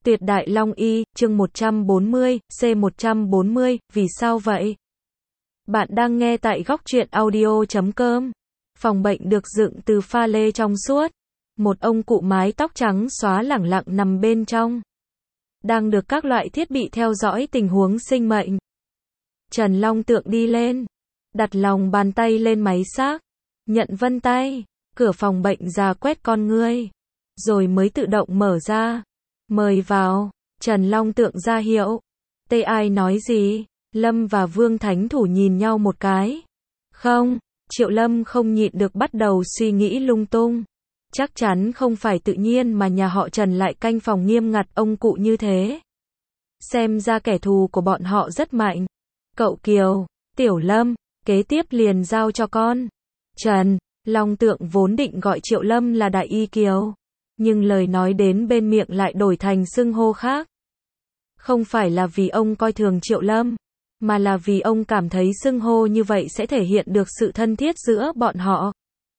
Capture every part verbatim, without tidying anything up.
Tuyệt đại long y, chương một trăm bốn mươi, C một trăm bốn mươi, vì sao vậy? Bạn đang nghe tại góc truyện audio chấm com. Phòng bệnh được dựng từ pha lê trong suốt. Một ông cụ mái tóc trắng xóa lẳng lặng nằm bên trong. Đang được các loại thiết bị theo dõi tình huống sinh mệnh. Trần Long Tượng đi lên. Đặt lòng bàn tay lên máy xác. Nhận vân tay. Cửa phòng bệnh rà quét con ngươi. Rồi mới tự động mở ra. Mời vào. Trần Long Tượng ra hiệu. Tê ai nói gì? Lâm và Vương Thánh Thủ nhìn nhau một cái. Không. Triệu Lâm không nhịn được bắt đầu suy nghĩ lung tung. Chắc chắn không phải tự nhiên mà nhà họ Trần lại canh phòng nghiêm ngặt ông cụ như thế. Xem ra kẻ thù của bọn họ rất mạnh. Cậu Kiều, Tiểu Lâm, kế tiếp liền giao cho con. Trần Long Tượng vốn định gọi Triệu Lâm là Đại Y Kiều. Nhưng lời nói đến bên miệng lại đổi thành xưng hô khác. Không phải là vì ông coi thường Triệu Lâm, mà là vì ông cảm thấy xưng hô như vậy sẽ thể hiện được sự thân thiết giữa bọn họ.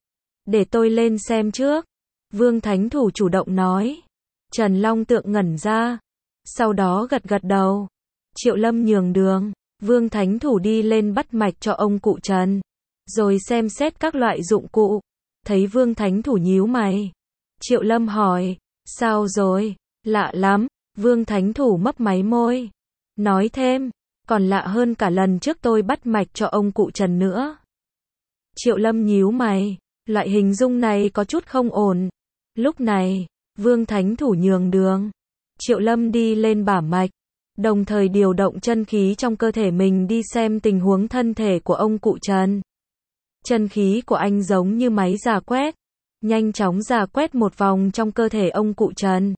Để tôi lên xem trước. Vương Thánh Thủ chủ động nói. Trần Long Tượng ngẩn ra. Sau đó gật gật đầu. Triệu Lâm nhường đường. Vương Thánh Thủ đi lên bắt mạch cho ông cụ Trần. Rồi xem xét các loại dụng cụ. Thấy Vương Thánh Thủ nhíu mày. Triệu Lâm hỏi. Sao rồi? Lạ lắm. Vương Thánh Thủ mấp máy môi. Nói thêm. Còn lạ hơn cả lần trước tôi bắt mạch cho ông cụ Trần nữa. Triệu Lâm nhíu mày. Loại hình dung này có chút không ổn. Lúc này, Vương Thánh Thủ nhường đường. Triệu Lâm đi lên bả mạch. Đồng thời điều động chân khí trong cơ thể mình đi xem tình huống thân thể của ông cụ Trần. Chân khí của anh giống như máy rà quét. Nhanh chóng rà quét một vòng trong cơ thể ông cụ Trần.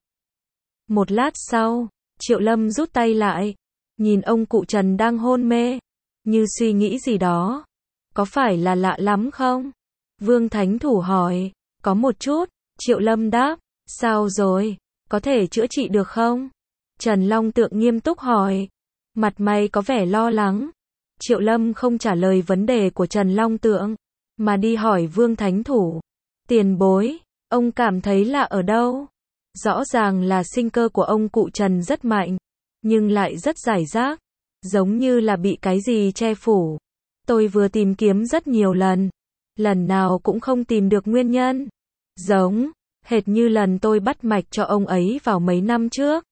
Một lát sau, Triệu Lâm rút tay lại. Nhìn ông cụ Trần đang hôn mê. Như suy nghĩ gì đó. Có phải là lạ lắm không? Vương Thánh Thủ hỏi. Có một chút. Triệu Lâm đáp. Sao rồi? Có thể chữa trị được không? Trần Long Tượng nghiêm túc hỏi. Mặt mày có vẻ lo lắng. Triệu Lâm không trả lời vấn đề của Trần Long Tượng, mà đi hỏi Vương Thánh Thủ. Tiền bối, ông cảm thấy lạ ở đâu? Rõ ràng là sinh cơ của ông cụ Trần rất mạnh, nhưng lại rất rải rác, giống như là bị cái gì che phủ. Tôi vừa tìm kiếm rất nhiều lần, lần nào cũng không tìm được nguyên nhân. Giống hệt như lần tôi bắt mạch cho ông ấy vào mấy năm trước.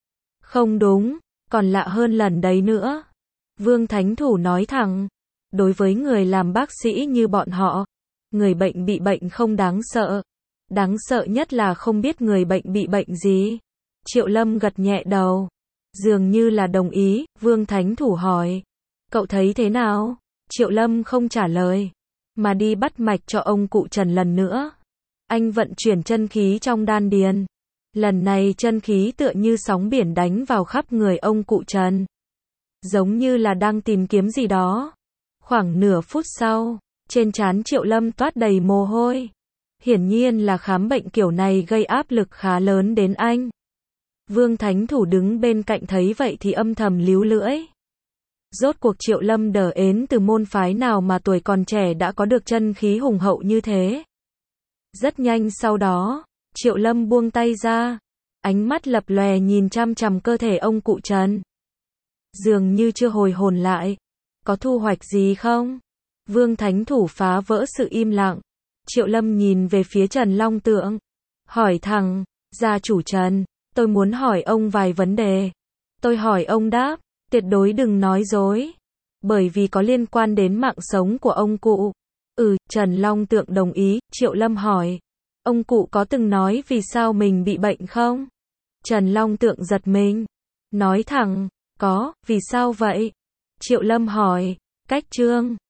Không đúng, còn lạ hơn lần đấy nữa. Vương Thánh Thủ nói thẳng. Đối với người làm bác sĩ như bọn họ, người bệnh bị bệnh không đáng sợ. Đáng sợ nhất là không biết người bệnh bị bệnh gì. Triệu Lâm gật nhẹ đầu. Dường như là đồng ý. Vương Thánh Thủ hỏi. Cậu thấy thế nào? Triệu Lâm không trả lời, mà đi bắt mạch cho ông cụ Trần lần nữa. Anh vận chuyển chân khí trong đan điền. Lần này chân khí tựa như sóng biển đánh vào khắp người ông cụ Trần. Giống như là đang tìm kiếm gì đó. Khoảng nửa phút sau, trên trán Triệu Lâm toát đầy mồ hôi. Hiển nhiên là khám bệnh kiểu này gây áp lực khá lớn đến anh. Vương Thánh Thủ đứng bên cạnh thấy vậy thì âm thầm líu lưỡi. Rốt cuộc Triệu Lâm đờ ến từ môn phái nào mà tuổi còn trẻ đã có được chân khí hùng hậu như thế. Rất nhanh sau đó, Triệu Lâm buông tay ra. Ánh mắt lập lòe nhìn chăm chằm cơ thể ông cụ Trần. Dường như chưa hồi hồn lại. Có thu hoạch gì không? Vương Thánh Thủ phá vỡ sự im lặng. Triệu Lâm nhìn về phía Trần Long Tượng. Hỏi thẳng. Gia chủ Trần, tôi muốn hỏi ông vài vấn đề. Tôi hỏi ông đáp. Tuyệt đối đừng nói dối. Bởi vì có liên quan đến mạng sống của ông cụ. Ừ, Trần Long Tượng đồng ý. Triệu Lâm hỏi. Ông cụ có từng nói vì sao mình bị bệnh không? Trần Long Tượng giật mình. Nói thẳng. Có, vì sao vậy? Triệu Lâm hỏi. Cách chương